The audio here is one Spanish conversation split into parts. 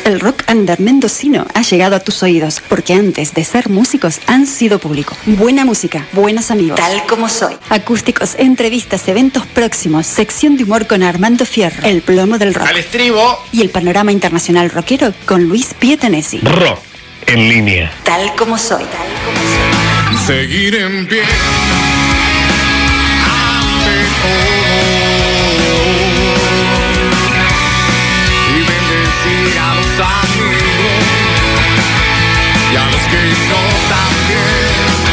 El rock under mendocino ha llegado a tus oídos, porque antes de ser músicos han sido público. Buena música, buenos amigos. Tal como soy. Acústicos, entrevistas, eventos próximos, sección de humor con Armando Fierro, el plomo del rock. Al estribo. Y el panorama internacional rockero con Luis Pietanesi. Rock en línea. Tal como soy. Tal como soy. Seguir en pie. Ante todo. Y bendecir a los amigos. Y a los que no también.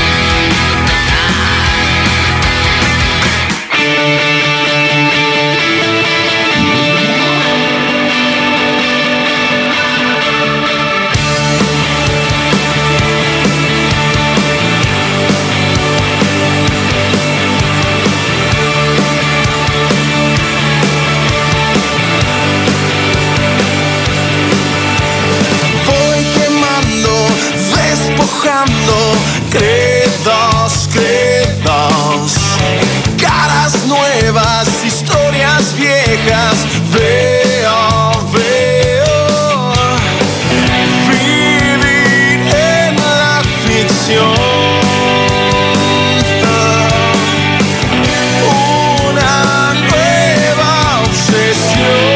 Credos, credos, caras nuevas, historias viejas, veo, veo, vivir en la ficción, una nueva obsesión.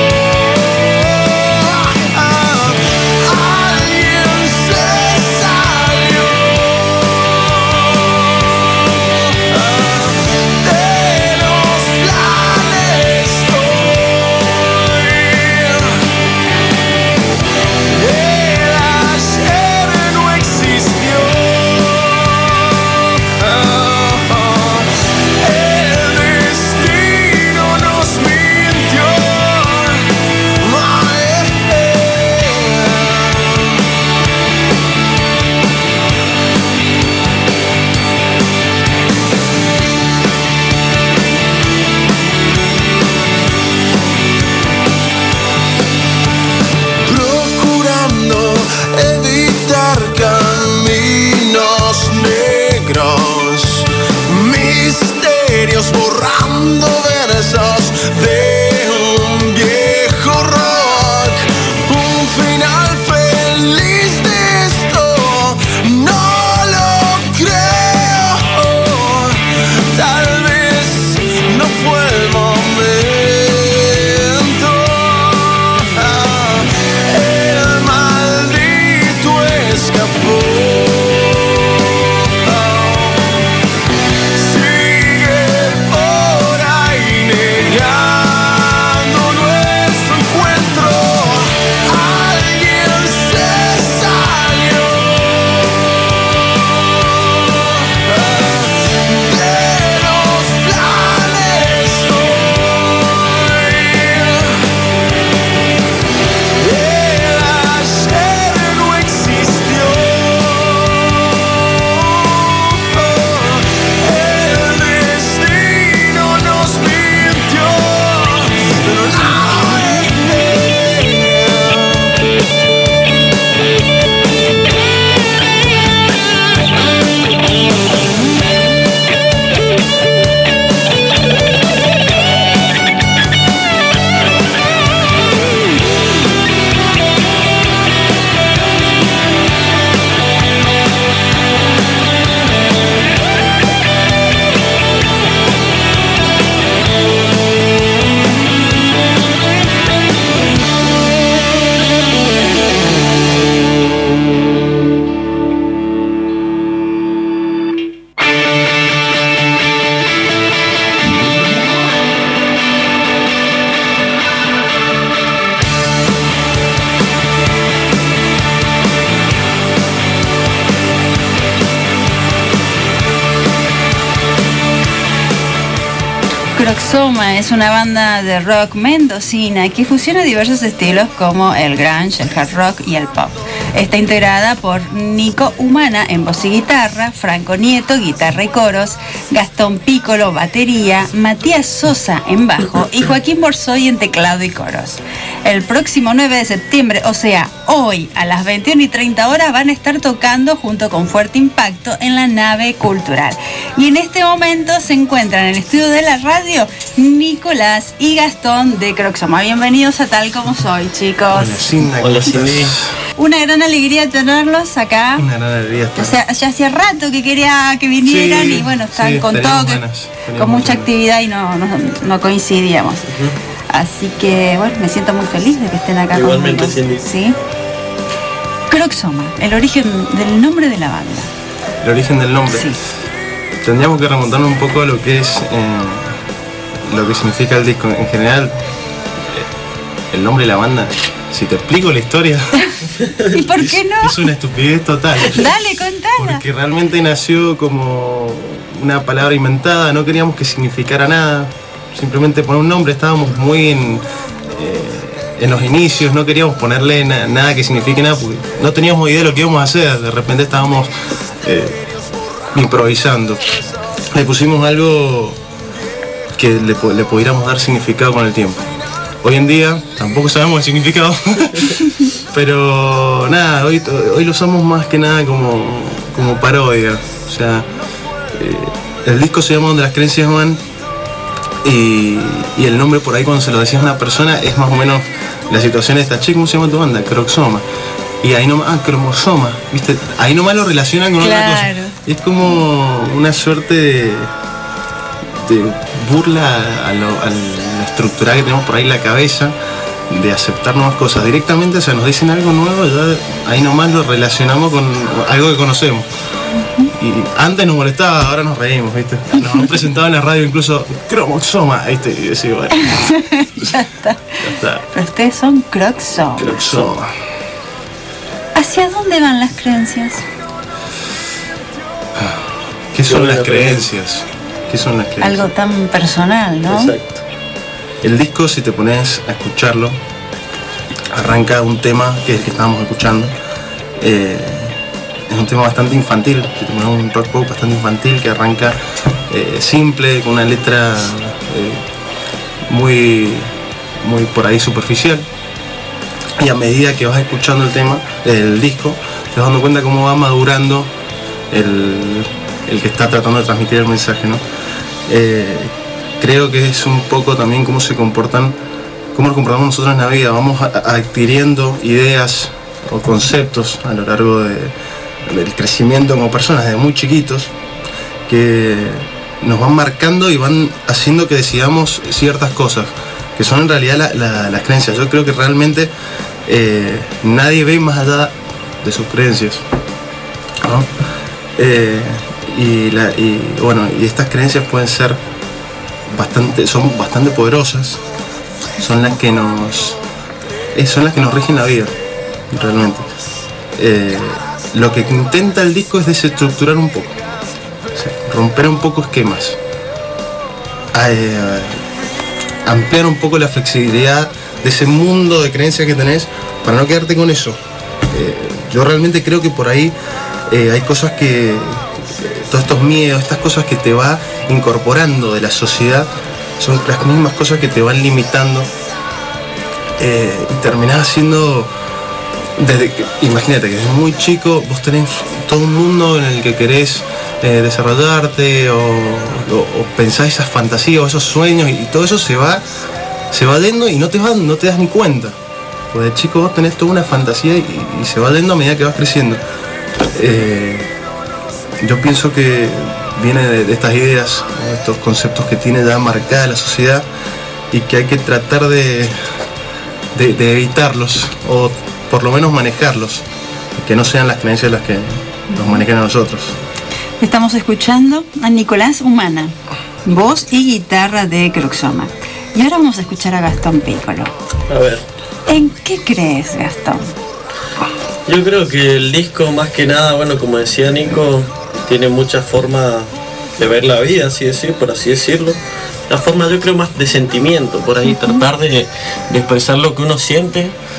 Borrando versos de un viejo rock, un final feliz de esto no lo creo. Tal vez no fue el momento. El maldito escapó. Croxoma es una banda de rock mendocina que fusiona diversos estilos como el grunge, el hard rock y el pop. Está integrada por Nico Humana en voz y guitarra, Franco Nieto, guitarra y coros, Gastón Piccolo, batería, Matías Sosa en bajo y Joaquín Borsoy en teclado y coros. El próximo 9 de septiembre, o sea, hoy a las 21:30 horas, van a estar tocando junto con Fuerte Impacto en la Nave Cultural. Y en este momento se encuentran en el estudio de la radio Nicolás y Gastón de Croxoma. Bienvenidos a Tal Como Soy, chicos. Hola, Cindy. Hola, Cindy. Una gran alegría tenerlos acá. Una gran alegría estar. O sea, ya hacía rato que quería que vinieran, sí, y bueno, están sí, con todo, con mucha actividad y no coincidíamos. Así que bueno, me siento muy feliz de que estén acá. Igualmente, Cindy. ¿Sí? Croxoma, el origen del nombre de la banda. El origen del nombre. Sí. Tendríamos que remontarnos un poco a lo que es lo que significa el disco. En general, el nombre de la banda, si te explico la historia, ¿y por qué no? Es una estupidez total. Dale, contala. Porque realmente nació como una palabra inventada, no queríamos que significara nada, simplemente poner un nombre. Estábamos muy en los inicios, no queríamos ponerle nada que signifique nada, porque no teníamos idea de lo que íbamos a hacer. De repente estábamos improvisando. Le pusimos algo que le pudiéramos dar significado con el tiempo. Hoy en día tampoco sabemos el significado, pero nada, hoy lo usamos más que nada como parodia. O sea, el disco se llama Donde las creencias van, y el nombre por ahí cuando se lo decías a una persona es más o menos la situación de esta chica. ¿Cómo se llama tu banda? Croxoma. Y ahí nomás, cromosoma, ¿viste? Ahí nomás lo relacionan con otra cosa. Es como una suerte de burla a la estructural que tenemos por ahí en la cabeza, de aceptar nuevas cosas directamente. O sea, nos dicen algo nuevo, ya ahí nomás lo relacionamos con algo que conocemos. Y antes nos molestaba, ahora nos reímos, ¿viste? Nos han presentado en la radio incluso Croxoma, ¿viste? Y decía, bueno, ya está. Pero ustedes son Croxoma. Croxoma. ¿Hacia dónde van las creencias? ¿Qué son las creencias? ¿Qué son las creencias? Algo tan personal, ¿no? Exacto. El disco, si te pones a escucharlo, arranca un tema que es el que estábamos escuchando. Es un tema bastante infantil, si te pones un rock pop bastante infantil, que arranca simple, con una letra muy por ahí superficial. Y a medida que vas escuchando el disco, te vas dando cuenta cómo va madurando el que está tratando de transmitir el mensaje, ¿no? Creo que es un poco también cómo nos comportamos nosotros en la vida. Vamos adquiriendo ideas o conceptos a lo largo del crecimiento como personas, desde muy chiquitos, que nos van marcando y van haciendo que decidamos ciertas cosas, que son en realidad las creencias. Yo creo que realmente nadie ve más allá de sus creencias, ¿no? Y estas creencias pueden ser son bastante poderosas, son las que nos rigen la vida, realmente. Lo que intenta el disco es desestructurar un poco, o sea, romper un poco esquemas, ampliar un poco la flexibilidad de ese mundo de creencias que tenés, para no quedarte con eso. Yo realmente creo que por ahí hay cosas que, todos estos miedos, estas cosas que te va incorporando de la sociedad, son las mismas cosas que te van limitando, y terminás haciendo, imagínate que desde muy chico vos tenés todo un mundo en el que querés desarrollarte, o pensás esas fantasías o esos sueños, y todo eso se va yendo y no te das ni cuenta. Porque de chico vos tenés toda una fantasía y se va yendo a medida que vas creciendo. Yo pienso que viene de estas ideas, ¿no? Estos conceptos que tiene ya marcada la sociedad, y que hay que tratar de evitarlos, o por lo menos manejarlos, que no sean las creencias las que nos manejen a nosotros. Estamos escuchando a Nicolás Humana, voz y guitarra de Croxoma. Y ahora vamos a escuchar a Gastón Piccolo. A ver. ¿En qué crees, Gastón? Yo creo que el disco, más que nada, bueno, como decía Nico, tiene muchas formas de ver la vida, por así decirlo. La forma, yo creo, más de sentimiento, por ahí, tratar de expresar lo que uno siente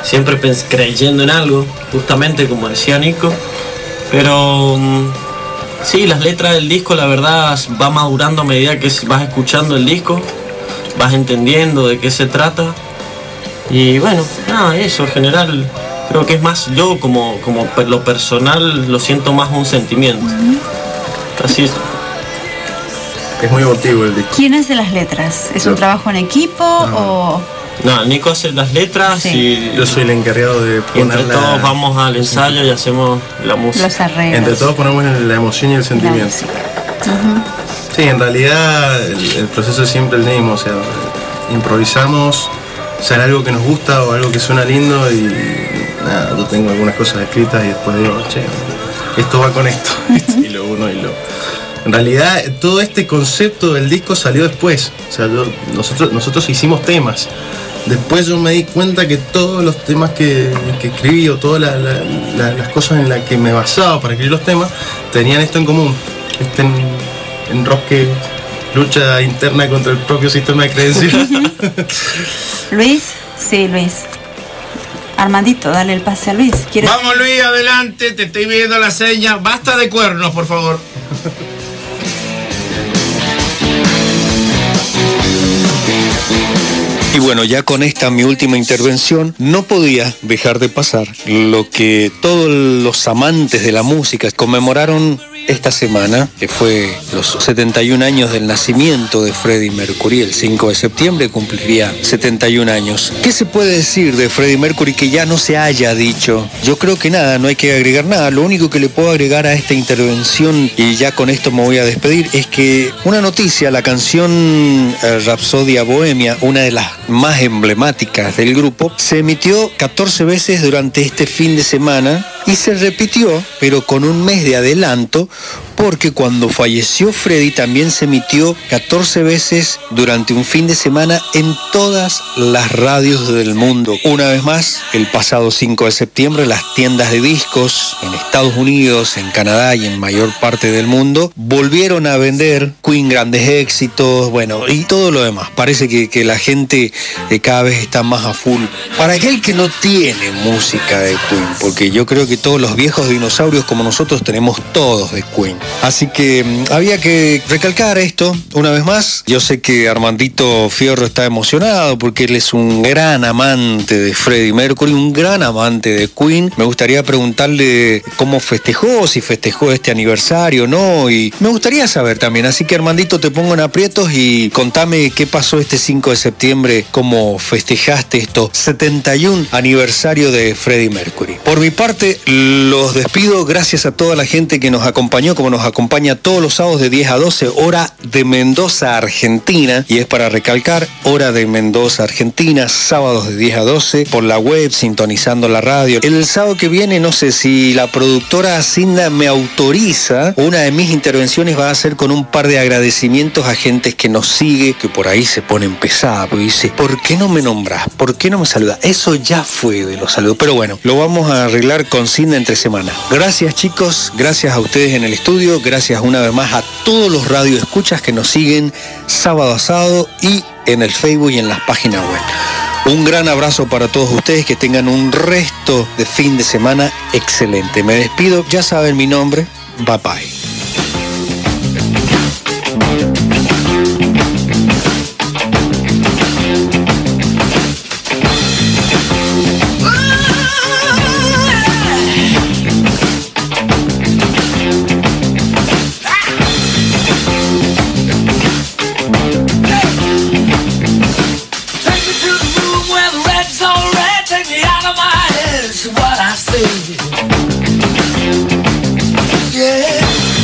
siempre creyendo en algo, justamente como decía Nico. Pero sí, las letras del disco la verdad va madurando a medida que vas escuchando el disco, vas entendiendo de qué se trata. Y bueno, nada, eso en general creo que es más, yo como lo personal lo siento más un sentimiento. Así es. Es muy emotivo el disco. ¿Quién hace las letras? ¿Es un trabajo en equipo o...? No, Nico hace las letras y yo soy el encargado de entre todos vamos al ensayo y hacemos la música. Los arreglos. Entre todos ponemos la emoción y el sentimiento. Sí, en realidad el proceso es siempre el mismo, o sea, improvisamos, sale algo que nos gusta o algo que suena lindo y nada, yo tengo algunas cosas escritas y después digo, che, esto va con esto, y lo uno y lo... En realidad todo este concepto del disco salió después, o sea, nosotros hicimos temas. Después yo me di cuenta que todos los temas que escribí o todas las cosas en las que me basaba para escribir los temas tenían esto en común, en rock que lucha interna contra el propio sistema de creencias. Luis, sí, Luis. Armandito, dale el pase a Luis. Vamos Luis, adelante, te estoy viendo la seña. Basta de cuernos, por favor. Y bueno, ya con esta mi última intervención, no podía dejar de pasar lo que todos los amantes de la música conmemoraron esta semana, que fue los 71 años del nacimiento de Freddie Mercury. El 5 de septiembre cumpliría 71 años. ¿Qué se puede decir de Freddie Mercury que ya no se haya dicho? Yo creo que nada, no hay que agregar nada. Lo único que le puedo agregar a esta intervención, y ya con esto me voy a despedir, es que una noticia, la canción Rapsodia Bohemia, una de las más emblemáticas del grupo, se emitió 14 veces durante este fin de semana y se repitió, pero con un mes de adelanto, porque cuando falleció Freddie también se emitió 14 veces durante un fin de semana en todas las radios del mundo. Una vez más, el pasado 5 de septiembre, las tiendas de discos en Estados Unidos, en Canadá y en mayor parte del mundo volvieron a vender Queen, grandes éxitos, bueno, y todo lo demás. Parece que la gente cada vez está más a full. Para aquel que no tiene música de Queen, porque yo creo que todos los viejos dinosaurios como nosotros tenemos todos de Queen. Así que había que recalcar esto una vez más. Yo sé que Armandito Fierro está emocionado porque él es un gran amante de Freddie Mercury, un gran amante de Queen. Me gustaría preguntarle cómo festejó, si festejó este aniversario o no, y me gustaría saber también. Así que Armandito, te pongo en aprietos y contame qué pasó este 5 de septiembre, cómo festejaste esto 71 aniversario de Freddie Mercury. Por mi parte, los despido. Gracias a toda la gente que nos acompañó, como nos acompaña todos los sábados de 10 a 12, hora de Mendoza, Argentina. Y es para recalcar, hora de Mendoza, Argentina, sábados de 10 a 12, por la web, sintonizando la radio. El sábado que viene, no sé si la productora Cinda me autoriza, una de mis intervenciones va a ser con un par de agradecimientos a gente que nos sigue, que por ahí se ponen pesadas, porque dice, ¿por qué no me nombras? ¿Por qué no me saludas? Eso ya fue de los saludos, pero bueno, lo vamos a arreglar con Cinda entre semana. Gracias chicos, gracias a ustedes en el estudio, gracias una vez más a todos los radioescuchas que nos siguen sábado a sábado y en el Facebook y en las páginas web. Un gran abrazo para todos ustedes, que tengan un resto de fin de semana excelente. Me despido, ya saben mi nombre, bye bye. Yeah.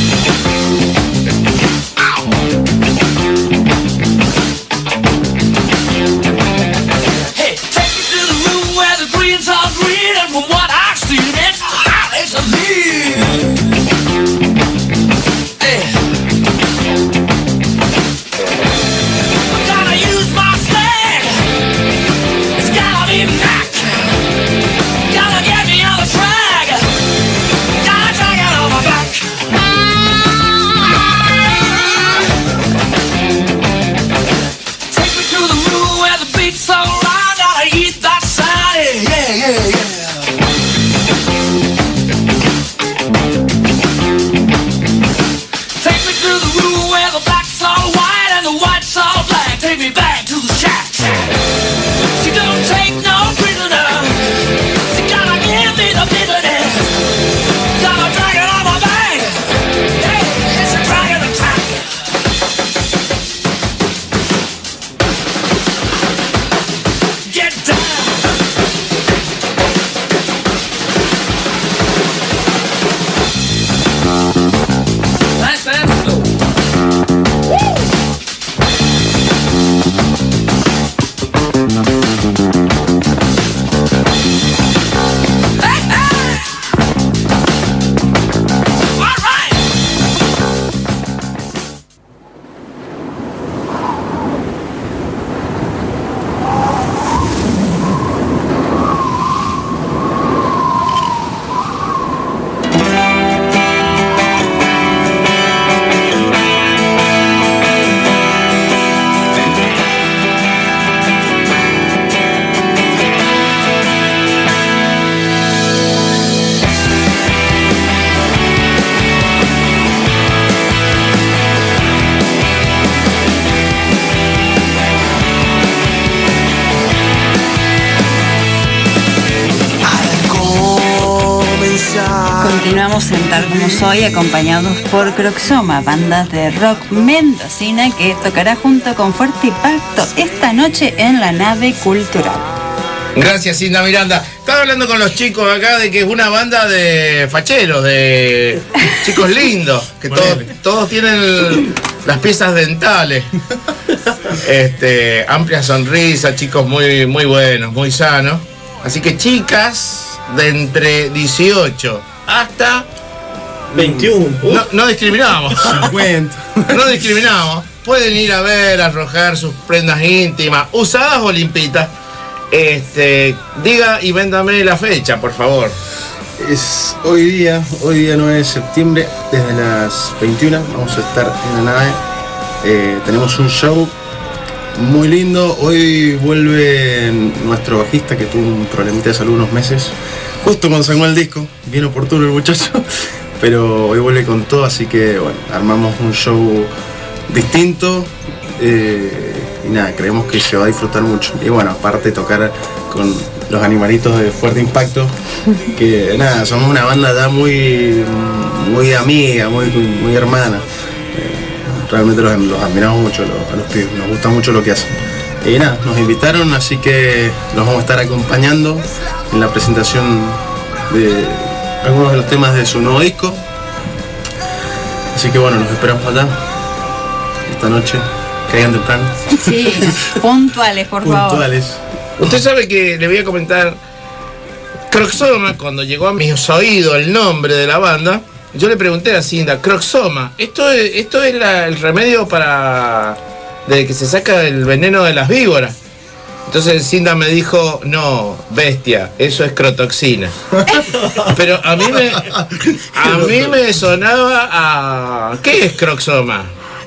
Continuamos en Tal Como Soy, acompañados por Croxoma, banda de rock mendocina que tocará junto con Fuerte Impacto esta noche en la Nave Cultural. Gracias, Cinda Miranda. Estaba hablando con los chicos acá de que es una banda de facheros, de chicos lindos, que todos tienen las piezas dentales. Amplia sonrisa, chicos muy, muy buenos, muy sanos. Así que chicas de entre 18 hasta 21. No discriminamos. 50. No discriminamos. Pueden ir a ver, arrojar sus prendas íntimas, usadas o limpitas. Diga y véndame la fecha, por favor. Es hoy día 9 de septiembre, desde las 21 vamos a estar en la nave. Tenemos un show muy lindo. Hoy vuelve nuestro bajista que tuvo un problemita de salud unos meses, justo cuando sacó el disco, bien oportuno el muchacho, pero hoy vuelve con todo, así que bueno, armamos un show distinto. Y nada, creemos que se va a disfrutar mucho. Y bueno, aparte tocar con los animalitos de Fuerte Impacto, que nada, somos una banda ya muy amiga, muy hermana. Realmente los admiramos mucho a los pibes, nos gusta mucho lo que hacen. Y nada, nos invitaron, así que los vamos a estar acompañando en la presentación de algunos de los temas de su nuevo disco. Así que bueno, los esperamos allá esta noche. Caigan temprano. Sí, puntuales, por favor. Puntuales. Usted sabe que le voy a comentar. Croxoma, cuando llegó a mis oídos el nombre de la banda, yo le pregunté a Cinda, Croxoma, ¿esto es el remedio para de que se saca el veneno de las víboras? Entonces Cinda me dijo, no, bestia, eso es crotoxina. Pero a mí me sonaba a... ¿Qué es Croxoma?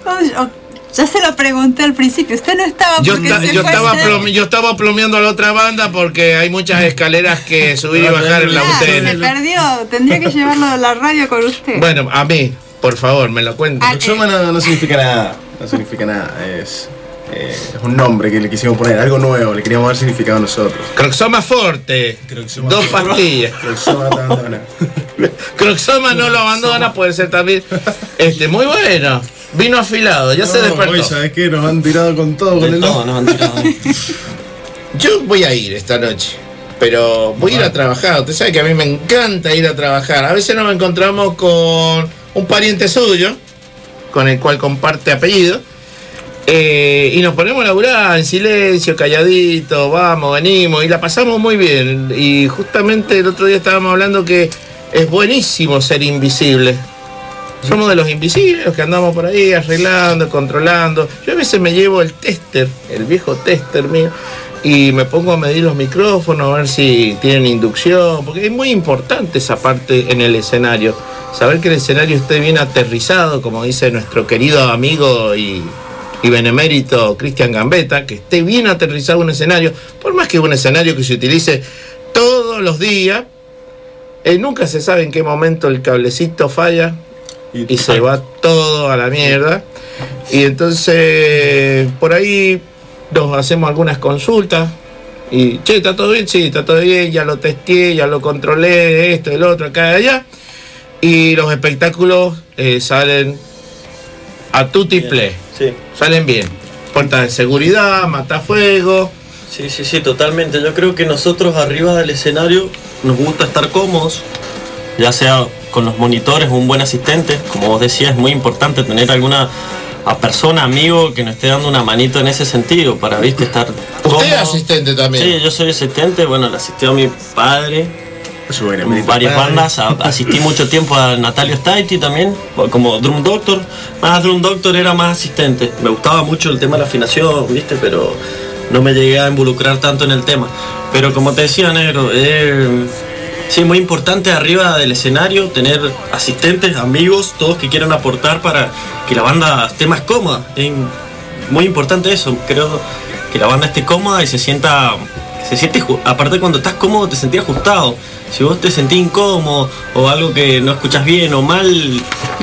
Ya se lo pregunté al principio, usted no estaba porque yo estaba plomeando a la otra banda porque hay muchas escaleras que subir y bajar en la UTN. Se perdió, tendría que llevarlo a la radio con usted. Bueno, a mí, por favor, me lo cuenta. Croxoma no significa nada, no significa nada, es un nombre que le quisimos poner, algo nuevo, le queríamos dar significado a nosotros. Croxoma Forte, Croxoma 2 pastillas. Croxoma te abandona. Croxoma no lo abandona, puede ser también. Muy bueno. Vino afilado, ya se despertó. Hoy, ¿sabes qué? Nos han tirado con todo, con el Nos han tirado. Yo voy a ir esta noche, pero voy a ir a trabajar. Usted sabe que a mí me encanta ir a trabajar. A veces nos encontramos con un pariente suyo, con el cual comparte apellido, y nos ponemos a laburar en silencio, calladito, vamos, venimos, y la pasamos muy bien. Y justamente el otro día estábamos hablando que es buenísimo ser invisible. Somos de los invisibles, los que andamos por ahí arreglando, controlando. Yo a veces me llevo el tester, el viejo tester mío, y me pongo a medir los micrófonos, a ver si tienen inducción, porque es muy importante esa parte en el escenario. Saber que el escenario esté bien aterrizado, como dice nuestro querido amigo y benemérito Cristian Gambetta, que esté bien aterrizado un escenario, por más que un escenario que se utilice todos los días, nunca se sabe en qué momento el cablecito falla y se va todo a la mierda. Y entonces por ahí nos hacemos algunas consultas y, che, ¿está todo bien? Sí, está todo bien, ya lo testé, ya lo controlé, esto, el otro, acá y allá. Y los espectáculos salen a tutti play. Sí. Salen bien. Puertas de seguridad, matafuego. Sí, totalmente. Yo creo que nosotros arriba del escenario nos gusta estar cómodos, ya sea con los monitores, un buen asistente. Como vos decías, es muy importante tener alguna persona, amigo, que nos esté dando una manito en ese sentido, para, viste, estar cómodo. ¿Usted es asistente también? Sí, yo soy asistente. Bueno, le asistió a mi padre en varias bandas. Asistí mucho tiempo a Natalio Staiti también, como drum doctor. Más drum doctor, era más asistente. Me gustaba mucho el tema de la afinación, viste, pero no me llegué a involucrar tanto en el tema. Pero como te decía, negro, sí, muy importante arriba del escenario tener asistentes, amigos, todos que quieran aportar para que la banda esté más cómoda. Es muy importante eso. Creo que la banda esté cómoda y se siente, aparte cuando estás cómodo te sentís ajustado. Si vos te sentís incómodo o algo que no escuchás bien o mal,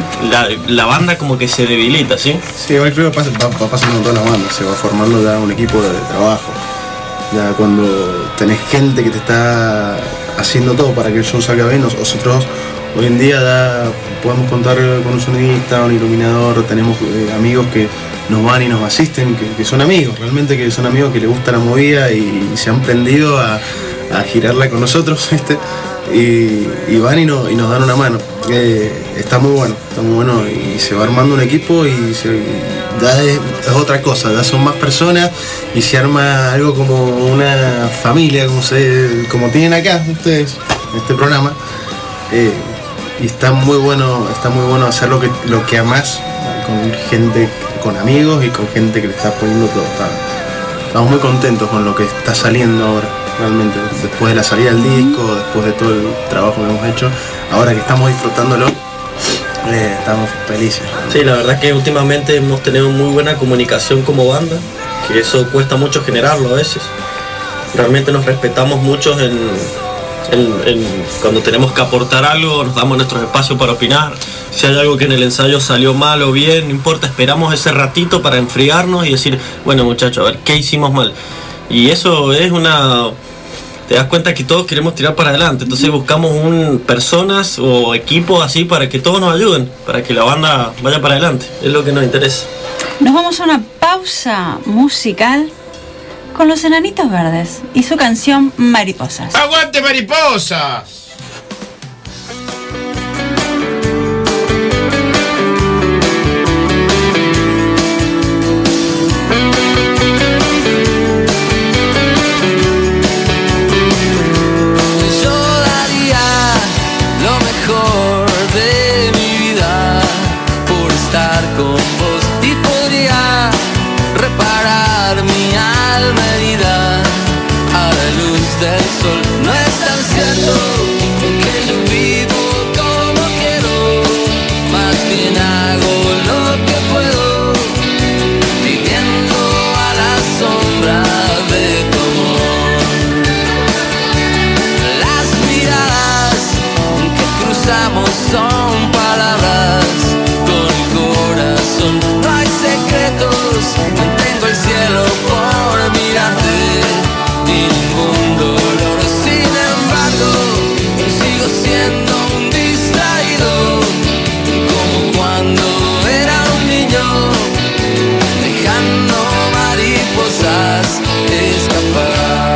la banda como que se debilita, ¿sí? Sí, igual creo que va pasando en toda la banda, se va formando ya un equipo de trabajo. Ya cuando tenés gente que te está haciendo todo para que el show salga bien, nosotros Hoy en día podemos contar con un sonidista, un iluminador, tenemos amigos que nos van y nos asisten, que son amigos, realmente que son amigos que les gusta la movida y se han prendido a girarla con nosotros, ¿viste? Y van y nos dan una mano. Está muy bueno y se va armando un equipo y ya es otra cosa, ya son más personas y se arma algo como una familia, como tienen acá ustedes en este programa. Y está muy bueno hacer lo que amás con gente, con amigos y con gente que le está poniendo todo. Estamos muy contentos con lo que está saliendo ahora, realmente, después de la salida del disco, después de todo el trabajo que hemos hecho, ahora que estamos disfrutándolo, estamos felices. Sí, la verdad que últimamente hemos tenido muy buena comunicación como banda, que eso cuesta mucho generarlo a veces. Realmente nos respetamos mucho cuando tenemos que aportar algo, nos damos nuestros espacios para opinar. Si hay algo que en el ensayo salió mal o bien, no importa, esperamos ese ratito para enfriarnos y decir, bueno muchachos, a ver qué hicimos mal. Y eso es te das cuenta que todos queremos tirar para adelante, entonces buscamos personas o equipos así para que todos nos ayuden, para que la banda vaya para adelante, es lo que nos interesa. Nos vamos a una pausa musical con los Enanitos Verdes y su canción Mariposas. ¡Aguante Mariposas! Son palabras con el corazón, no hay secretos, tengo el cielo por mirarte y ningún dolor. Sin embargo, sigo siendo un distraído, como cuando era un niño, dejando mariposas escapar.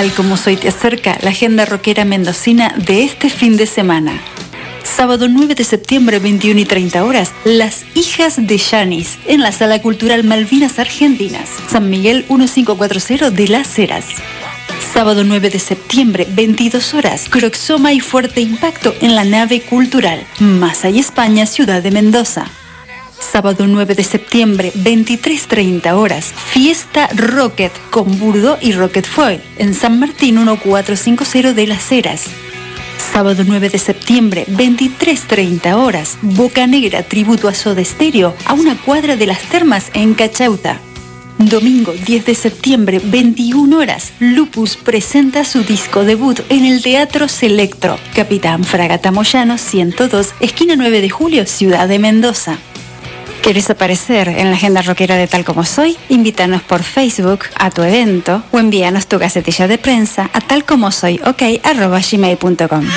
Tal como soy te acerca la agenda rockera mendocina de este fin de semana. Sábado 9 de septiembre, 21 y 30 horas, Las Hijas de Yanis, en la Sala Cultural Malvinas Argentinas, San Miguel 1540 de Las Heras. Sábado 9 de septiembre, 22 horas, Croxoma y Fuerte Impacto en la Nave Cultural, Masay España, Ciudad de Mendoza. Sábado 9 de septiembre, 23:30 horas, Fiesta Rocket con Burdo y Rocket Foil, en San Martín 1450 de Las Heras. Sábado 9 de septiembre, 23:30 horas, Boca Negra, tributo a Soda Stereo, a una cuadra de las Termas en Cachauta. Domingo 10 de septiembre, 21 horas, Lupus presenta su disco debut en el Teatro Selectro, Capitán Fragata Moyano 102, esquina 9 de julio, Ciudad de Mendoza. ¿Quieres aparecer en la agenda rockera de Tal Como Soy? Invítanos por Facebook a tu evento o envíanos tu gacetilla de prensa a talcomosoyok@gmail.com.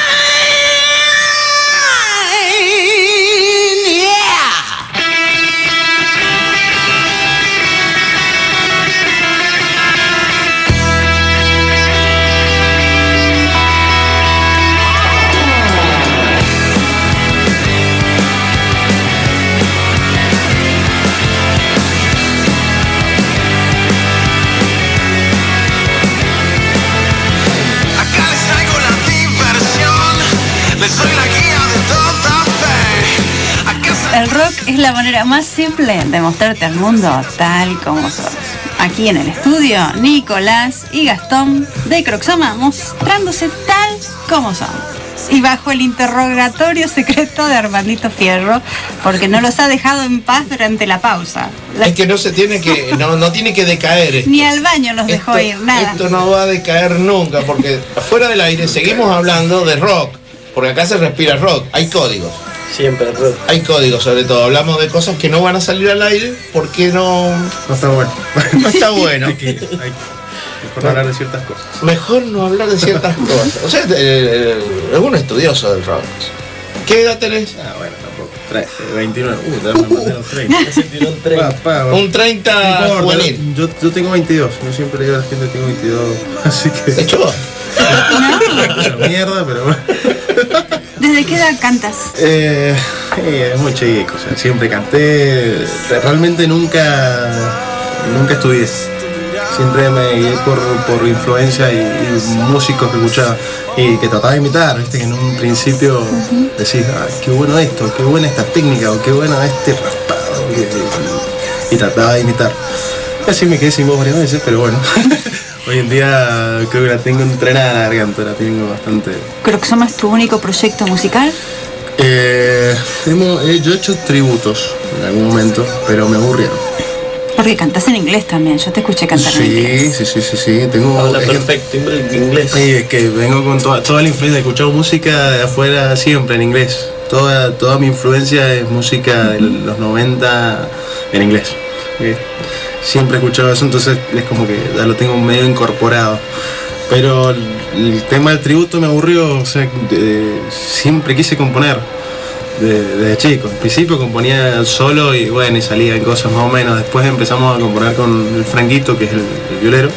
El rock es la manera más simple de mostrarte al mundo tal como sos. Aquí en el estudio, Nicolás y Gastón de Croxoma mostrándose tal como son. Y bajo el interrogatorio secreto de Armandito Fierro, porque no los ha dejado en paz durante la pausa. Es que no se tiene que, no tiene que decaer esto. Ni al baño los dejó ir, nada. Esto no va a decaer nunca, porque fuera del aire seguimos hablando de rock, porque acá se respira rock, hay códigos. Siempre rock. Hay códigos, sobre todo. Hablamos de cosas que no van a salir al aire porque no está bueno. No está bueno. Hay que mejor hablar de ciertas cosas. Mejor no hablar de ciertas cosas. O sea, es un estudioso del rock. ¿Qué edad tenés? Bueno, tampoco. 29. Te van a mandar los 30. Se tiró un 30. Un 30 juvenil. Yo tengo 22. Yo siempre digo a la gente que tengo 22. Así que. ¿De hecho? Mierda, pero bueno. ¿Desde qué edad cantas? Es muy chico, o sea, siempre canté, realmente nunca estudié. Siempre me guié por influencia y músicos que escuchaba y que trataba de imitar, viste que en un principio decís, qué bueno esto, qué buena esta técnica, o qué bueno este raspado, y trataba de imitar. Y así me quedé sin voz varias veces, pero bueno. Hoy en día creo que la tengo entrenada la garganta, la tengo bastante. ¿Croxoma es tu único proyecto musical? Yo he hecho tributos en algún momento, pero me aburrieron. Porque cantás en inglés también, yo te escuché cantar en inglés. Sí. Tengo. Habla perfecto inglés. Sí, es que vengo con toda la influencia, he escuchado música de afuera siempre en inglés. Toda mi influencia es música de los 90 en inglés. ¿Sí? Siempre he escuchado eso, entonces es como que ya lo tengo medio incorporado. Pero el tema del tributo me aburrió, o sea, siempre quise componer desde chico. En principio componía solo y bueno, y salían cosas más o menos. Después empezamos a componer con el Franquito, que es el violero.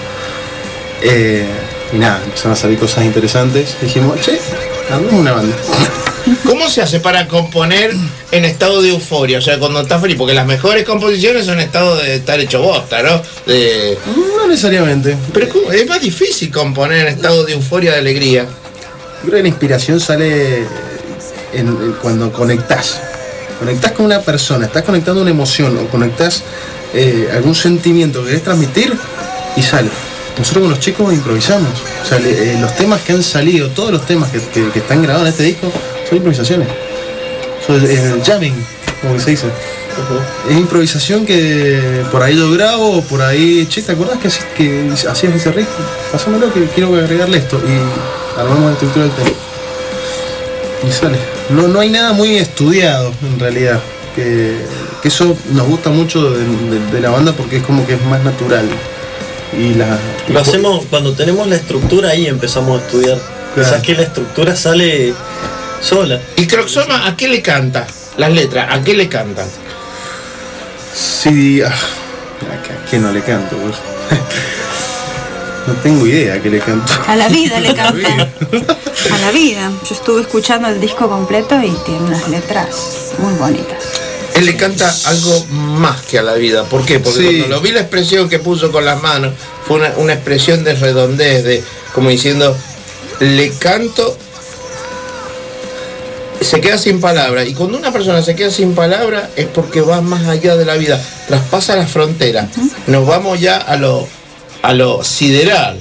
Y nada, empezaron a salir cosas interesantes. Dijimos, che, hagamos una banda. ¿Cómo se hace para componer en estado de euforia? O sea, cuando estás feliz, porque las mejores composiciones son en estado de estar hecho bosta, ¿no? No necesariamente. Pero es más difícil componer en estado de euforia, de alegría. Creo que la inspiración sale cuando conectás. Conectás con una persona, estás conectando una emoción o conectás algún sentimiento que querés transmitir y sale. Nosotros con los chicos improvisamos. O sea, los temas que han salido, todos los temas que están grabados en este disco, son improvisaciones. Son jamming, como se dice. Es improvisación que por ahí yo grabo, o por ahí, che, ¿te acordás que hacías ese riff? Pásamelo que quiero agregarle esto. Y armamos la estructura del tema. Y sale. No hay nada muy estudiado en realidad. Que eso nos gusta mucho de la banda porque es como que es más natural. Lo hacemos cuando tenemos la estructura, ahí empezamos a estudiar. Claro. Quizás que la estructura sale sola. ¿Y Croxoma a qué le canta? Las letras, ¿a qué le cantan? Sí, ¿a qué no le canto? Pues? No tengo idea que le canto. A la vida le canta. A la vida. Yo estuve escuchando el disco completo y tiene unas letras muy bonitas. Él le canta algo más que a la vida. ¿Por qué? Porque Sí. cuando lo vi, la expresión que puso con las manos fue una expresión de redondez, de como diciendo, le canto, se queda sin palabras. Y cuando una persona se queda sin palabras es porque va más allá de la vida, traspasa las fronteras. Nos vamos ya a lo sideral,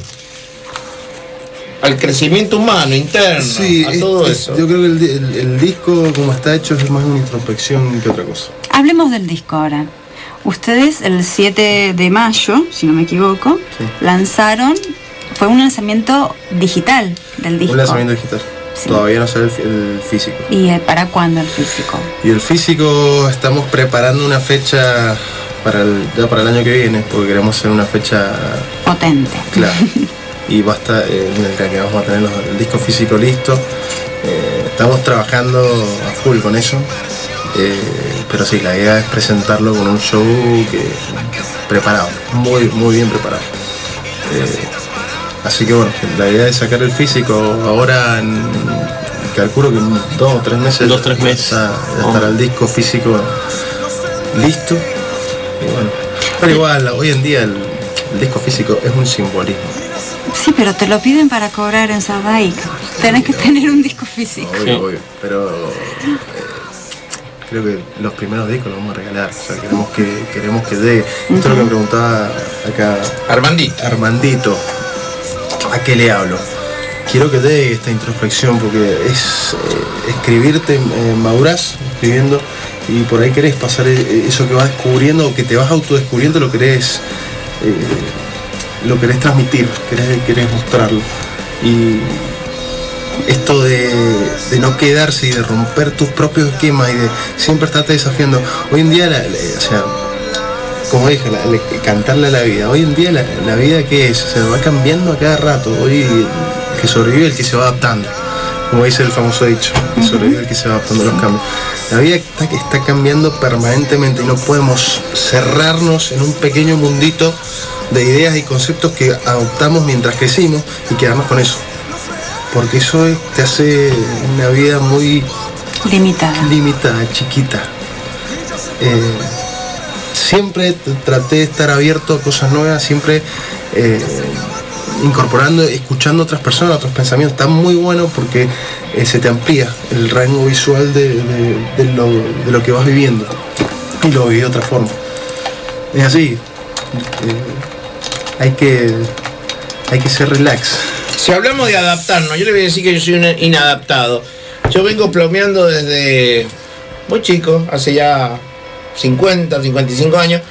al crecimiento humano, interno, Sí, a todo eso. yo creo que el disco, como está hecho, es más una introspección que otra cosa. Hablemos del disco ahora. Ustedes el 7 de mayo, si no me equivoco, Sí. lanzaron, fue un lanzamiento digital del disco. Un lanzamiento digital. Sí. Todavía no sale el físico. ¿Y para cuándo el físico? Y el físico estamos preparando una fecha ya para el año que viene, porque queremos hacer una fecha Potente. clara. Y va a estar en el que vamos a tener el disco físico listo. Estamos trabajando a full con eso. Pero sí, la idea es presentarlo con un show preparado, muy bien preparado. Así que bueno, la idea es sacar el físico ahora calculo que en 2 o 3 meses. 2 o 3 meses. Ya estará el disco físico listo. Y bueno, pero igual, hoy en día el disco físico es un simbolismo. Sí, pero te lo piden para cobrar en Sadaic. Tenés que tener un disco físico. Obvio, pero creo que los primeros discos los vamos a regalar. O sea, queremos que llegue. Esto es lo que me preguntaba acá Armandito. ¿A qué le hablo? Quiero que llegue esta introspección porque es escribirte, madurás escribiendo y por ahí querés pasar eso que vas descubriendo o que te vas autodescubriendo, lo querés transmitir, querés mostrarlo. Y esto de no quedarse y de romper tus propios esquemas y de siempre estarte desafiando. Hoy en día, o sea, como dije, cantarle a la vida. Hoy en día la vida, ¿qué es? O sea, va cambiando a cada rato. Hoy el que sobrevive es el que se va adaptando. Como dice el famoso dicho, que sobrevive el que se va adaptando a los cambios. La vida está cambiando permanentemente y no podemos cerrarnos en un pequeño mundito de ideas y conceptos que adoptamos mientras crecimos y quedarnos con eso. Porque eso te hace una vida muy limitada, chiquita. Siempre traté de estar abierto a cosas nuevas, siempre incorporando, escuchando a otras personas, otros pensamientos. Está muy bueno porque se te amplía el rango visual de lo que vas viviendo y lo viví de otra forma. Es así. Hay que ser relax. Si hablamos de adaptarnos, yo le voy a decir que yo soy un inadaptado. Yo vengo plomeando desde muy chico, hace ya 50, 55 años,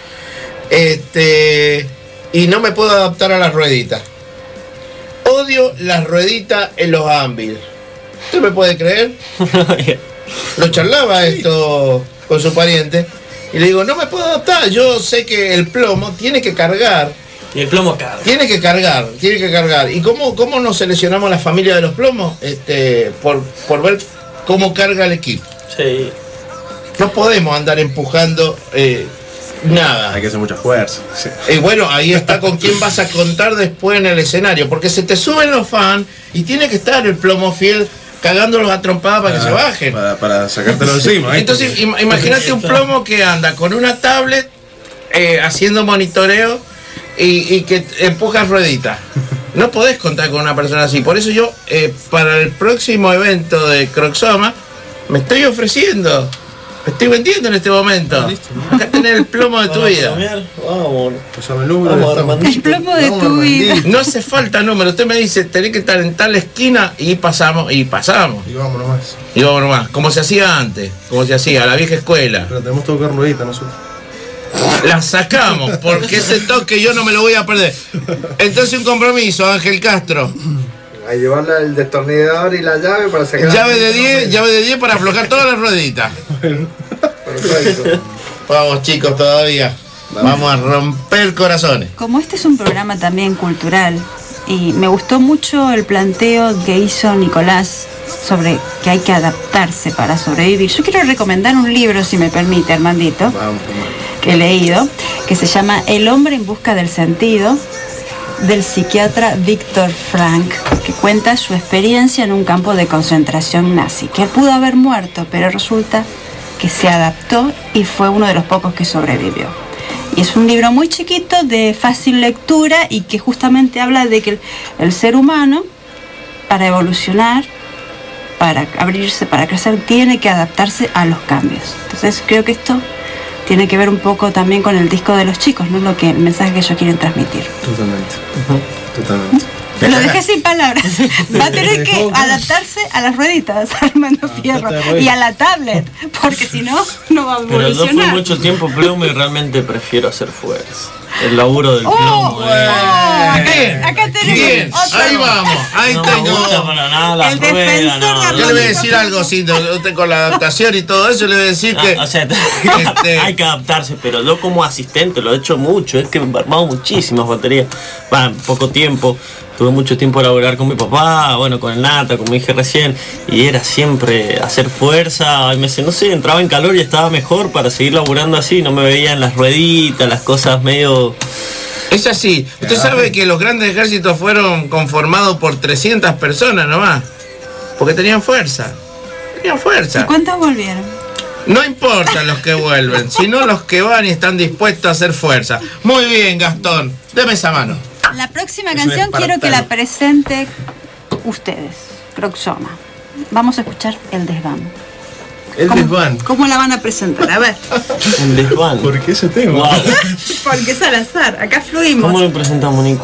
y no me puedo adaptar a las rueditas. Odio las rueditas en los Anvil. ¿Usted me puede creer? Lo charlaba esto con su pariente y le digo, no me puedo adaptar, yo sé que el plomo tiene que cargar. Y el plomo carga. Tiene que cargar. ¿Y cómo nos seleccionamos la familia de los plomos? Por ver cómo carga el equipo. Sí. No podemos andar empujando nada. Hay que hacer mucha fuerza. Sí. Bueno, ahí está con quién vas a contar después en el escenario, porque se te suben los fans y tiene que estar el plomo fiel cagándolos a trompadas para que se bajen. Para sacártelo encima. Entonces, imagínate un plomo que anda con una tablet haciendo monitoreo y que empuja rueditas. No podés contar con una persona así. Por eso yo, para el próximo evento de Croxoma, me estoy ofreciendo. Me estoy vendiendo en este momento. Acá tenés el plomo de tu vida. Vamos. El plomo de tu vida. No hace falta número. Usted me dice, tenés que estar en tal esquina y pasamos. Y pasamos. Y vámonos más. Y vamos nomás. Como se hacía antes. Como se hacía, a la vieja escuela. Pero tenemos que tocar rueditas nosotros. La sacamos, porque ese toque yo no me lo voy a perder. Entonces un compromiso, Ángel Castro. A llevarle el destornillador y la llave para sacar. Llave de 10 para aflojar todas las rueditas. Perfecto. Vamos chicos, todavía. Vamos a romper corazones. Como este es un programa también cultural, y me gustó mucho el planteo que hizo Nicolás sobre que hay que adaptarse para sobrevivir. Yo quiero recomendar un libro, si me permite, Armandito, que he leído, que se llama El hombre en busca del sentido, del psiquiatra Viktor Frankl, que cuenta su experiencia en un campo de concentración nazi, que él pudo haber muerto, pero resulta que se adaptó y fue uno de los pocos que sobrevivió. Y es un libro muy chiquito, de fácil lectura, y que justamente habla de que el ser humano, para evolucionar, para abrirse, para crecer, tiene que adaptarse a los cambios. Entonces creo que esto tiene que ver un poco también con el disco de los chicos, ¿no? El mensaje que ellos quieren transmitir. Totalmente. Totalmente. Lo dejé sin palabras. Va a tener que adaptarse a las rueditas, Armando Fierro, y a la tablet, porque si no, no va a evolucionar. Pero yo fui mucho tiempo plomo y realmente prefiero hacer fuerza. El laburo del plomo. Acá tenemos otro. Ahí vamos, ahí no tengo. me gusta para nada la El rueda, defensor de no. Armando. Yo le voy a decir algo, sí, usted con la adaptación y todo eso, le voy a decir que. O sea, hay que adaptarse, pero yo como asistente lo he hecho mucho, es que me he armado muchísimas baterías. En poco tiempo. Tuve mucho tiempo a laburar con mi papá, bueno, con el Nata, como dije recién, y era siempre hacer fuerza, no sé, entraba en calor y estaba mejor para seguir laburando así, no me veía en las rueditas, las cosas medio... Es así. Usted sabe que los grandes ejércitos fueron conformados por 300 personas nomás, porque tenían fuerza. Tenían fuerza. ¿Y cuántos volvieron? No importa los que vuelven, sino los que van y están dispuestos a hacer fuerza. Muy bien, Gastón, deme esa mano. La próxima Es un canción quiero que la espartano. presente ustedes, Croxoma. Vamos a escuchar El Desván. El desván. ¿Cómo la van a presentar? A ver. El desván. ¿Por qué ese tema? Wow. Porque es al azar, acá fluimos. ¿Cómo lo presentamos, Nico?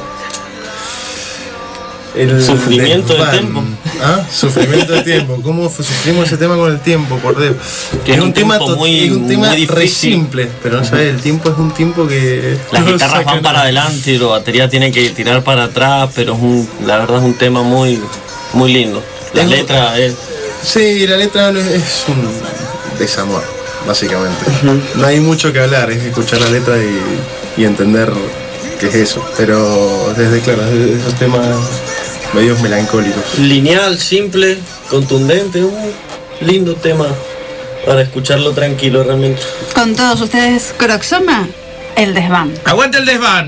El Sufrimiento de desván. tiempo. ¿Ah? Sufrimiento de tiempo. ¿Cómo sufrimos ese tema con el tiempo, por Dios? Que es un tema, tiempo muy- es un tema muy re difícil. simple, pero no sabes, el tiempo es un tiempo que... Las no guitarras saca van para nada. adelante y la batería tiene que tirar para atrás, pero la verdad es un tema muy, muy lindo. La Es un- letra es... Sí, la letra es un desamor, básicamente. No hay mucho que hablar, es escuchar la letra y entender qué es eso. Pero desde, claro, desde esos temas medios melancólicos. Lineal, simple, contundente, un lindo tema para escucharlo tranquilo realmente. Con todos ustedes, Croxoma, El Desván. ¡Aguante el desván!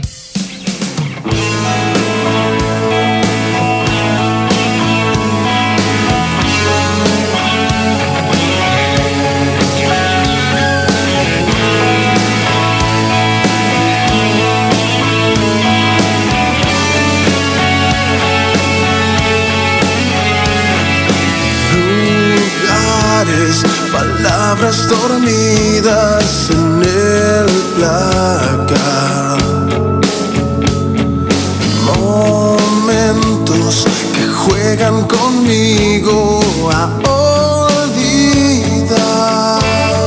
Lugares, palabras dormidas en el placar. Momentos que juegan conmigo a olvidar.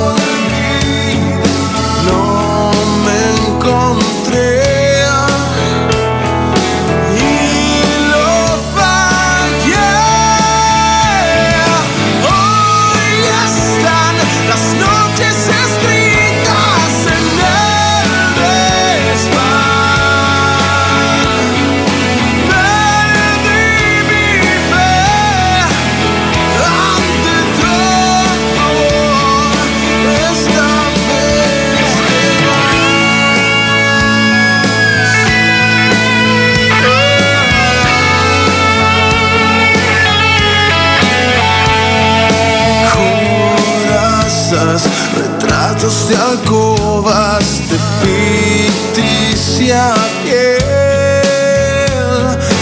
No me encontré y lo fallé. Hoy están las noches escritas en el desván. Perdí mi fe ante todo. Esta vez te corazas, retratos de alcobas de ficticia piel,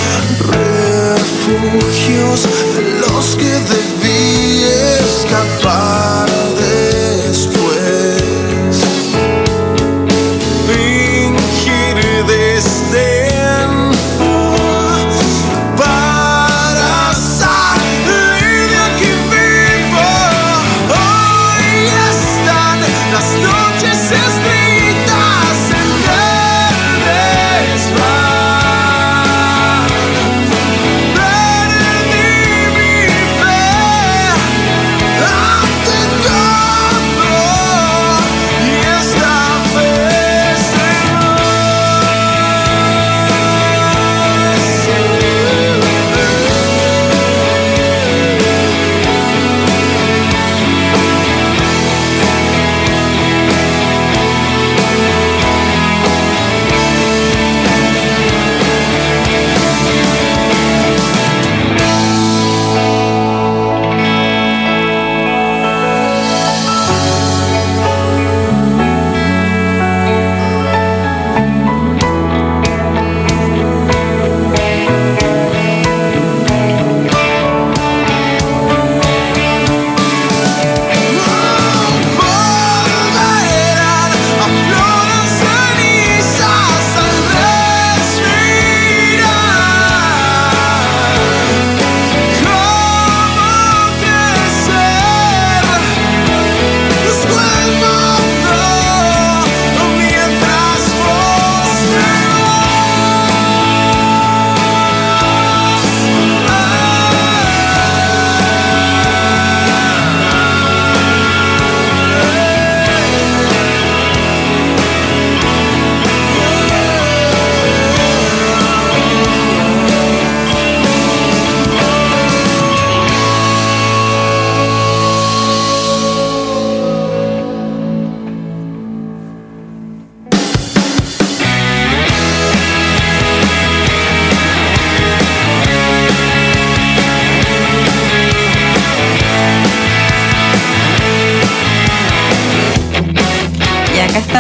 refugios de los que debí escapar después, fingir desdén para salir de aquí vivo. Hoy están las noches escritas en el desván. Perdí mi fe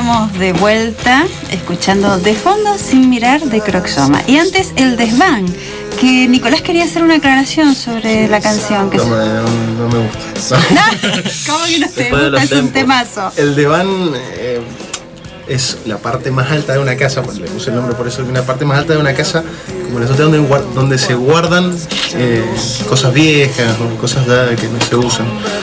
estamos de vuelta escuchando De Fondo Sin Mirar de Croxoma. Y antes El Desván, que Nicolás quería hacer una aclaración sobre la canción. Que No me gusta. ¿Cómo que no te Después de gusta? los Es un tempos. temazo. El diván es la parte más alta de una casa, pues le puse el nombre por eso, una parte más alta de una casa, como la azotea donde se guardan cosas viejas o cosas ya que no se usan.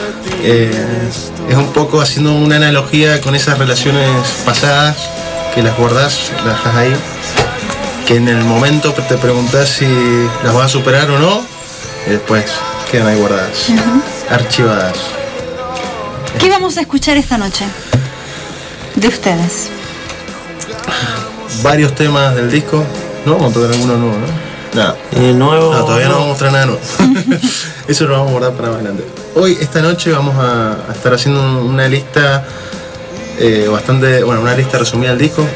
Es un poco haciendo una analogía con esas relaciones pasadas que las guardás, las dejas ahí, que en el momento te preguntás si las vas a superar o no, y después quedan ahí guardadas, archivadas. ¿Qué vamos a escuchar esta noche? De ustedes. Varios temas del disco. No vamos a tocar alguno nuevo, ¿no? Nada. Nuevo. No, todavía no vamos a mostrar nada nuevo. Eso lo vamos a guardar para más adelante. Hoy, esta noche, vamos a estar haciendo una lista una lista resumida del disco.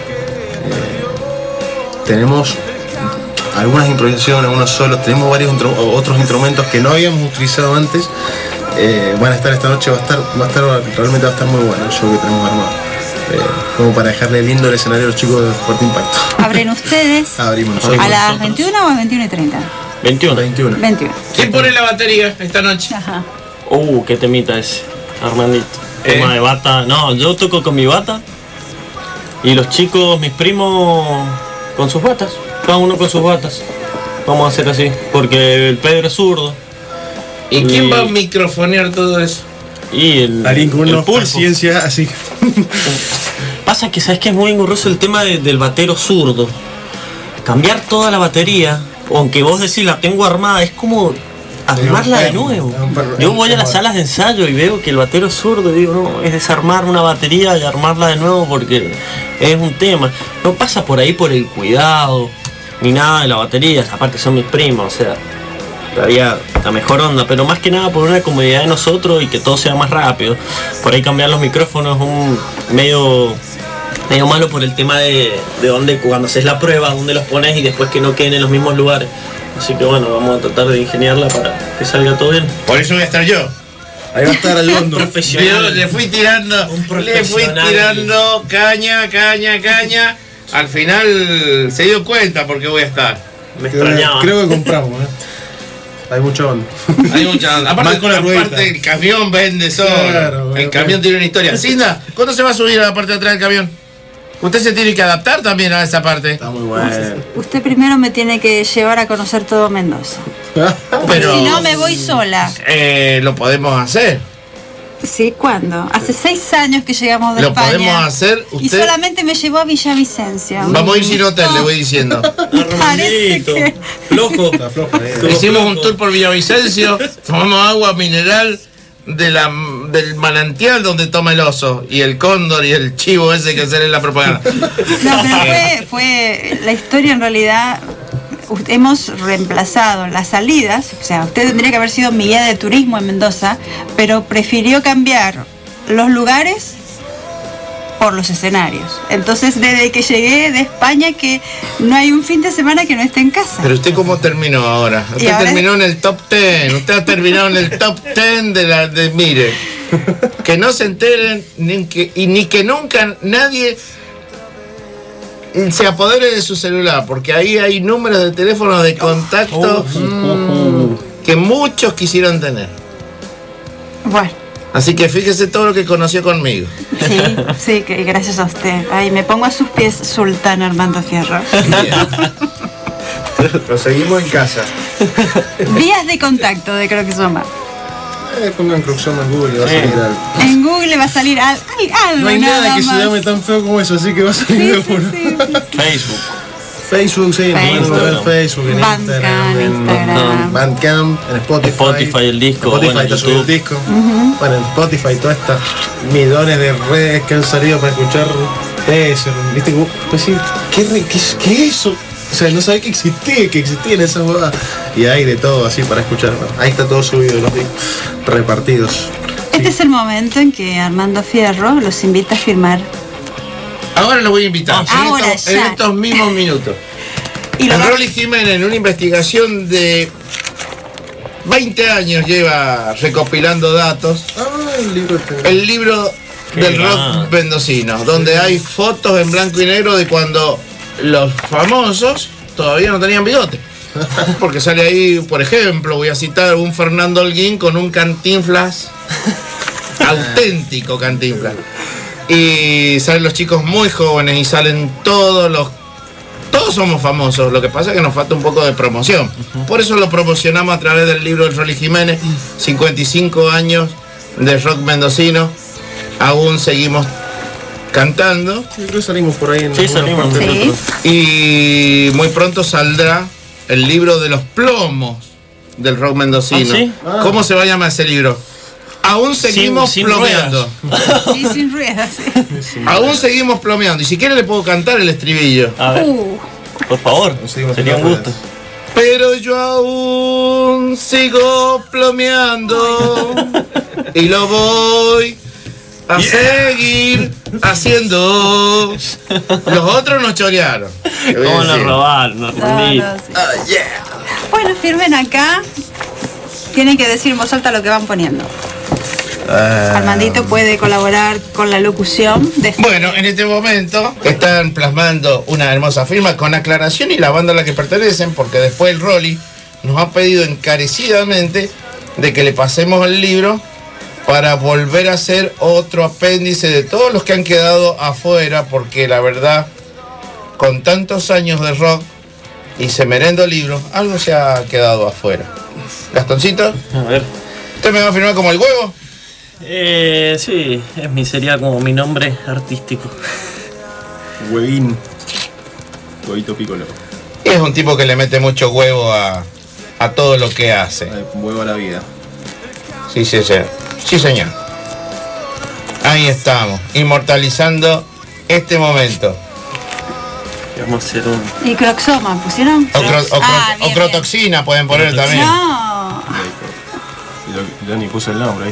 Tenemos algunas improvisaciones, algunos solos, tenemos varios otros instrumentos que no habíamos utilizado antes. Van a estar esta noche, realmente va a estar muy bueno el show que tenemos armado. Como para dejarle lindo el escenario a los chicos de Fuerte Impacto. ¿Abren ustedes? Abrimos nosotros. ¿A las 21 o a 21:30? 21. 21. ¿Quién pone la batería esta noche? Ajá. Qué temita ese, Armandito. Tema de bata. No, yo toco con mi bata. Y los chicos, mis primos, con sus batas. Cada uno con sus batas. Vamos a hacer así. Porque el Pedro es zurdo. ¿Y quién va a microfonear todo eso? Y el Alguien con el una pulpo. paciencia así. Pasa que sabes que es muy engorroso el tema del batero zurdo. Cambiar toda la batería, aunque vos decís la tengo armada, es como armarla de nuevo. Yo voy a las salas de ensayo y veo que el batero es zurdo y digo, no, es desarmar una batería y armarla de nuevo porque es un tema. No pasa por ahí por el cuidado, ni nada de la batería, aparte son mis primos, o sea, daría la mejor onda, pero más que nada por una comodidad de nosotros y que todo sea más rápido. Por ahí cambiar los micrófonos es un medio malo por el tema de dónde, cuando haces la prueba, dónde los pones y después que no queden en los mismos lugares. Así que bueno, vamos a tratar de ingeniarla para que salga todo bien. Por eso voy a estar yo. Ahí va a estar el hondo. Profesional. Le fui tirando caña. Al final se dio cuenta porque voy a estar. Me extrañaba. Creo que compramos, Hay mucho onda. Hay mucha onda. Más con la ruedita. Aparte el camión vende solo. Claro, el camión bueno. tiene una historia. Cinda, ¿cuándo se va a subir a la parte de atrás del camión? Usted se tiene que adaptar también a esa parte. Está muy bueno. Usted primero me tiene que llevar a conocer todo Mendoza. Pero Si no, me voy sola. lo podemos hacer. ¿Sí? ¿Cuándo? Hace 6 años que llegamos de Lo España. podemos hacer. Y Usted. solamente me llevó a Villavicencio. Vamos a ir sin hotel, le voy diciendo. Parece que... Flojo. Está floja, Hicimos un tour por Villavicencio, tomamos agua mineral del manantial donde toma el oso y el cóndor y el chivo ese que sale en la propaganda. No, pero fue la historia en realidad. Hemos reemplazado las salidas, o sea, usted tendría que haber sido mi guía de turismo en Mendoza, pero prefirió cambiar los lugares por los escenarios. Entonces, desde que llegué de España, que no hay un fin de semana que no esté en casa. Pero usted cómo terminó ahora? Y Usted ahora- terminó en el top 10. Usted ha terminado en el top 10 mire. Que no se enteren ni que nunca nadie se apodere de su celular, porque ahí hay números de teléfono de contacto que muchos quisieron tener. Bueno, Así que fíjese todo lo que conoció conmigo. sí, que gracias a usted. Ay, me pongo a sus pies, Sultán Armando Fierro. Lo seguimos en casa. Vías de contacto de Croxoma. Pongan Croxoma en Google y va a salir algo. En Google va a salir algo. No hay nada que se más. llame tan feo como eso, así que va a salir Sí, sí, sí. Facebook. Facebook, sí, en Facebook, en Bandcamp, Instagram. Bandcamp, en Spotify, el disco, Spotify bueno, está subido el YouTube. disco. Bueno, en Spotify, todas estas millones de redes que han salido para escuchar eso. ¿Viste? Pues sí, ¿qué es eso? O sea, no sabía que existía en esa boda. Y hay de todo así para escuchar. ¿No? Ahí está todo subido, los discos repartidos. Este es el momento en que Armando Fierro los invita a firmar. Ahora lo voy a invitar. Ahora en ya. estos mismos minutos. Y lo El va- Rolly Jiménez, en una investigación de 20 años, lleva recopilando datos. Ah, el libro este. El libro del rock mendocino, donde hay fotos en blanco y negro de cuando los famosos todavía no tenían bigote. Porque sale ahí, por ejemplo, voy a citar un Fernando Holguín con un Cantinflas, auténtico Cantinflas. Y salen los chicos muy jóvenes y salen todos somos famosos, lo que pasa es que nos falta un poco de promoción. Por eso lo promocionamos a través del libro del Rolly Jiménez, 55 años de rock mendocino, aún seguimos cantando. Creo que salimos por ahí en Sí, salimos. Sí. Y muy pronto saldrá el libro de los plomos del rock mendocino. ¿Ah, sí? ¿Cómo se va a llamar ese libro? Aún seguimos sin plomeando. Y sin ruedas, sí. Aún seguimos plomeando. Y si quiere le puedo cantar el estribillo. A ver, por favor, Seguimos sería un sin gusto. Pero yo aún sigo plomeando y lo voy a seguir haciendo. Los otros nos chorearon. Te voy a ¿Cómo nos decir. robaron? Nos No, rendimos. no, sí. Bueno, firmen acá. Tienen que decir en voz alta lo que van poniendo. Armandito puede colaborar con la locución de Bueno, en este momento están plasmando una hermosa firma con aclaración y la banda a la que pertenecen, porque después el Rolly nos ha pedido encarecidamente de que le pasemos el libro para volver a hacer otro apéndice de todos los que han quedado afuera, porque la verdad, con tantos años de rock y semerendo libros, algo se ha quedado afuera. Gastoncito, A ver. ¿usted me va a firmar como el huevo? Sí, sería como mi nombre artístico. Huevín. Huevito Piccolo. Es un tipo que le mete mucho huevo a todo lo que hace. Huevo a la vida. Sí, sí, sí. Sí, señor. Ahí estamos, inmortalizando este momento. Vamos a hacer un... y Croxoma, ¿pusieron? Bien, Ocrotoxina pueden poner bien. también. No. Y yo ni puse el nombre ahí.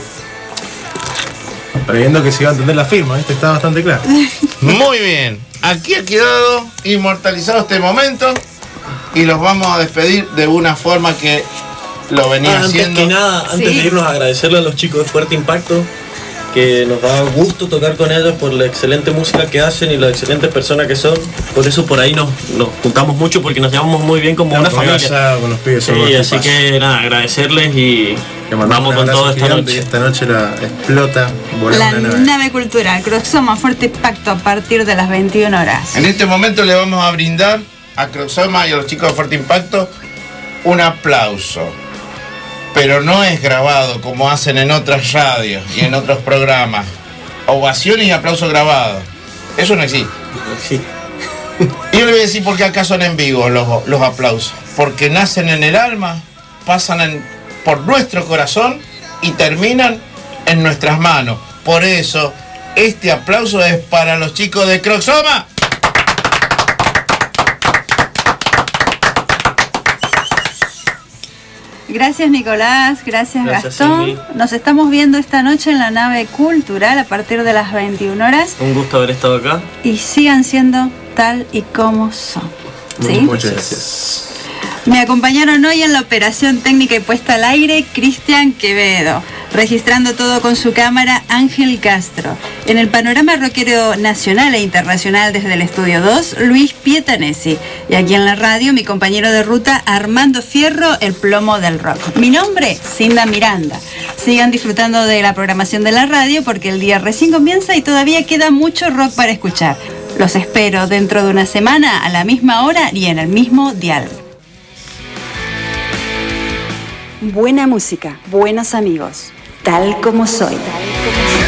Previendo que se iba a entender la firma, ¿viste? Está bastante claro. Muy bien. Aquí ha quedado inmortalizado este momento y los vamos a despedir de una forma que lo venía Antes haciendo. que nada, antes Sí. de irnos, agradecerle a los chicos de Fuerte Impacto, que nos da gusto tocar con ellos por la excelente música que hacen y la excelente persona que son. Por eso por ahí nos juntamos mucho, porque nos llevamos muy bien como una familia. Con los pibes. Sí, somos así capaz. que nada, agradecerles y Le mandamos vamos un con abrazo todo esta gigante y noche. esta noche la explota. Volando La una nave. nave cultural, Croxoma, Fuerte Impacto a partir de las 21 horas. En este momento le vamos a brindar a Croxoma y a los chicos de Fuerte Impacto un aplauso. Pero no es grabado como hacen en otras radios y en otros programas. Ovaciones y aplausos grabados. Eso no existe. Sí. Y yo le voy a decir por qué acá son en vivo los aplausos. Porque nacen en el alma, pasan por nuestro corazón y terminan en nuestras manos. Por eso, este aplauso es para los chicos de Croxoma. Gracias Nicolás, gracias Gracias, Gastón. Silvi. Nos estamos viendo esta noche en la nave cultural a partir de las 21 horas Un gusto haber estado acá. y sigan siendo tal y como son. ¿Sí? Muchas gracias. Me acompañaron hoy en la operación técnica y puesta al aire Cristian Quevedo, registrando todo con su cámara Ángel Castro. En el panorama rockero nacional e internacional desde el Estudio 2, Luis Pietanesi. Y aquí en la radio, mi compañero de ruta Armando Fierro, el plomo del rock. Mi nombre, Cinda Miranda. Sigan disfrutando de la programación de la radio porque el día recién comienza y todavía queda mucho rock para escuchar. Los espero dentro de una semana a la misma hora y en el mismo dial. Buena música, buenos amigos, tal como soy.